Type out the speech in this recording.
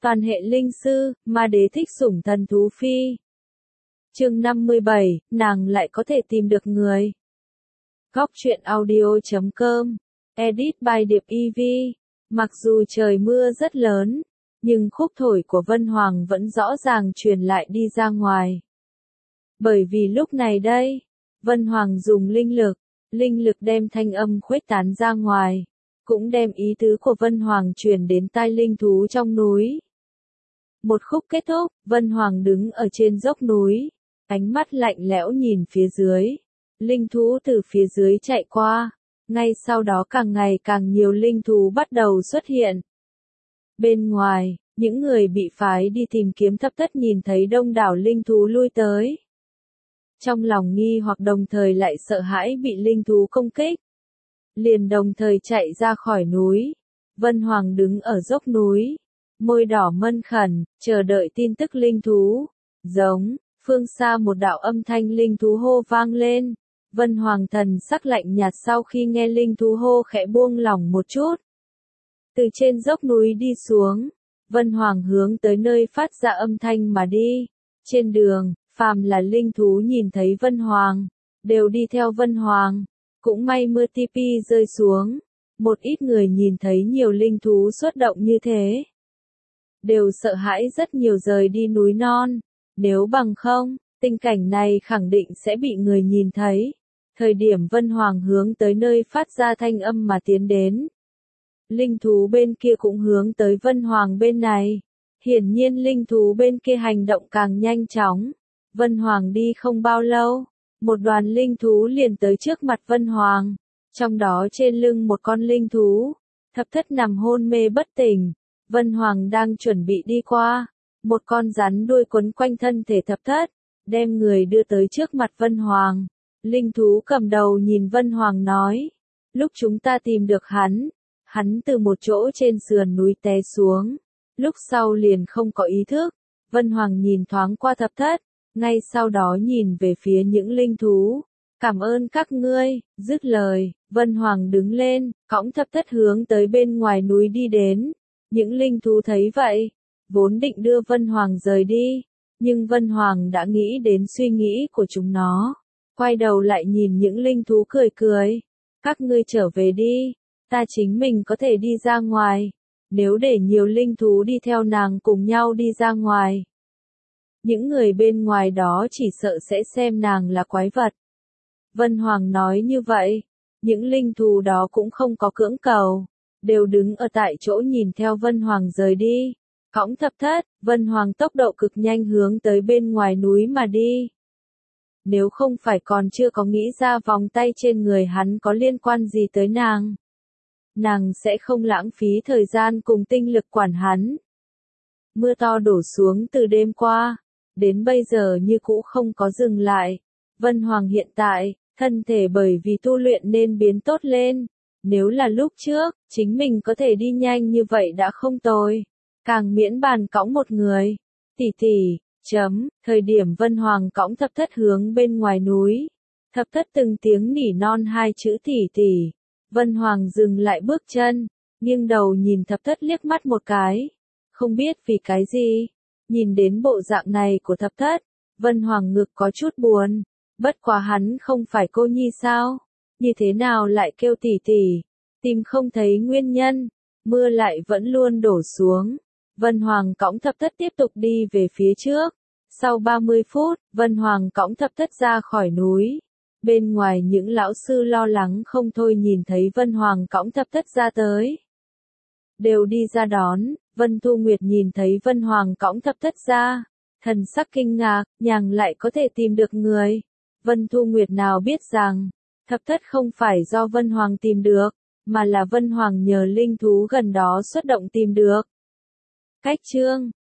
Toàn hệ linh sư, ma đế thích sủng thần thú phi. Chương 57, nàng lại có thể tìm được người. Góc truyện audio.com, edit by Điệp EV. Mặc dù trời mưa rất lớn, nhưng khúc thổi của Vân Hoàng vẫn rõ ràng truyền lại đi ra ngoài. Bởi vì lúc này đây, Vân Hoàng dùng linh lực đem thanh âm khuếch tán ra ngoài, cũng đem ý tứ của Vân Hoàng truyền đến tai linh thú trong núi. Một khúc kết thúc, Vân Hoàng đứng ở trên dốc núi, ánh mắt lạnh lẽo nhìn phía dưới. Linh thú từ phía dưới chạy qua, ngay sau đó càng ngày càng nhiều linh thú bắt đầu xuất hiện. Bên ngoài, những người bị phái đi tìm kiếm thập thất nhìn thấy đông đảo linh thú lui tới. Trong lòng nghi hoặc đồng thời lại sợ hãi bị linh thú công kích. Liền đồng thời chạy ra khỏi núi. Vân Hoàng đứng ở dốc núi, môi đỏ mân khẩn, chờ đợi tin tức linh thú. Giống, phương xa một đạo âm thanh linh thú hô vang lên. Vân Hoàng thần sắc lạnh nhạt sau khi nghe linh thú hô khẽ buông lỏng một chút. Từ trên dốc núi đi xuống, Vân Hoàng hướng tới nơi phát ra âm thanh mà đi. Trên đường, phàm là linh thú nhìn thấy Vân Hoàng, đều đi theo Vân Hoàng. Cũng may mưa tipi rơi xuống, một ít người nhìn thấy nhiều linh thú xuất động như thế, đều sợ hãi rất nhiều rời đi núi non. Nếu bằng không, tình cảnh này khẳng định sẽ bị người nhìn thấy. Thời điểm Vân Hoàng hướng tới nơi phát ra thanh âm mà tiến đến, linh thú bên kia cũng hướng tới Vân Hoàng bên này. Hiển nhiên linh thú bên kia hành động càng nhanh chóng. Vân Hoàng đi không bao lâu, một đoàn linh thú liền tới trước mặt Vân Hoàng. Trong đó trên lưng một con linh thú, thập thất nằm hôn mê bất tỉnh. Vân Hoàng đang chuẩn bị đi qua, một con rắn đuôi quấn quanh thân thể thập thất, đem người đưa tới trước mặt Vân Hoàng. Linh thú cầm đầu nhìn Vân Hoàng nói, lúc chúng ta tìm được hắn từ một chỗ trên sườn núi té xuống, lúc sau liền không có ý thức. Vân Hoàng nhìn thoáng qua thập thất, ngay sau đó nhìn về phía những linh thú. Cảm ơn các ngươi, dứt lời, Vân Hoàng đứng lên, cõng thập thất hướng tới bên ngoài núi đi đến. Những linh thú thấy vậy, vốn định đưa Vân Hoàng rời đi, nhưng Vân Hoàng đã nghĩ đến suy nghĩ của chúng nó. Quay đầu lại nhìn những linh thú cười cười. Các ngươi trở về đi, ta chính mình có thể đi ra ngoài. Nếu để nhiều linh thú đi theo nàng cùng nhau đi ra ngoài, những người bên ngoài đó chỉ sợ sẽ xem nàng là quái vật. Vân Hoàng nói như vậy, những linh thú đó cũng không có cưỡng cầu, đều đứng ở tại chỗ nhìn theo Vân Hoàng rời đi. Cõng thập thất, Vân Hoàng tốc độ cực nhanh hướng tới bên ngoài núi mà đi. Nếu không phải còn chưa có nghĩ ra vòng tay trên người hắn có liên quan gì tới nàng sẽ không lãng phí thời gian cùng tinh lực quản hắn. Mưa to đổ xuống từ đêm qua, đến bây giờ như cũ không có dừng lại. Vân Hoàng hiện tại, thân thể bởi vì tu luyện nên biến tốt lên. Nếu là lúc trước, chính mình có thể đi nhanh như vậy đã không tồi. Càng miễn bàn cõng một người. Thời điểm Vân Hoàng cõng thập thất hướng bên ngoài núi. Thập thất từng tiếng nỉ non hai chữ tỷ. Vân Hoàng dừng lại bước chân, nghiêng đầu nhìn thập thất liếc mắt một cái. Không biết vì cái gì, nhìn đến bộ dạng này của thập thất, Vân Hoàng ngực có chút buồn. Bất quá hắn không phải cô nhi sao? Như thế nào lại kêu tỷ, tìm không thấy nguyên nhân, mưa lại vẫn luôn đổ xuống. Vân Hoàng cõng thập thất tiếp tục đi về phía trước. Sau 30 phút, Vân Hoàng cõng thập thất ra khỏi núi. Bên ngoài những lão sư lo lắng không thôi nhìn thấy Vân Hoàng cõng thập thất ra tới, đều đi ra đón. Vân Thu Nguyệt nhìn thấy Vân Hoàng cõng thập thất ra, thần sắc kinh ngạc, nàng lại có thể tìm được người. Vân Thu Nguyệt nào biết rằng, thập thất không phải do Vân Hoàng tìm được, mà là Vân Hoàng nhờ linh thú gần đó xuất động tìm được. Cách chương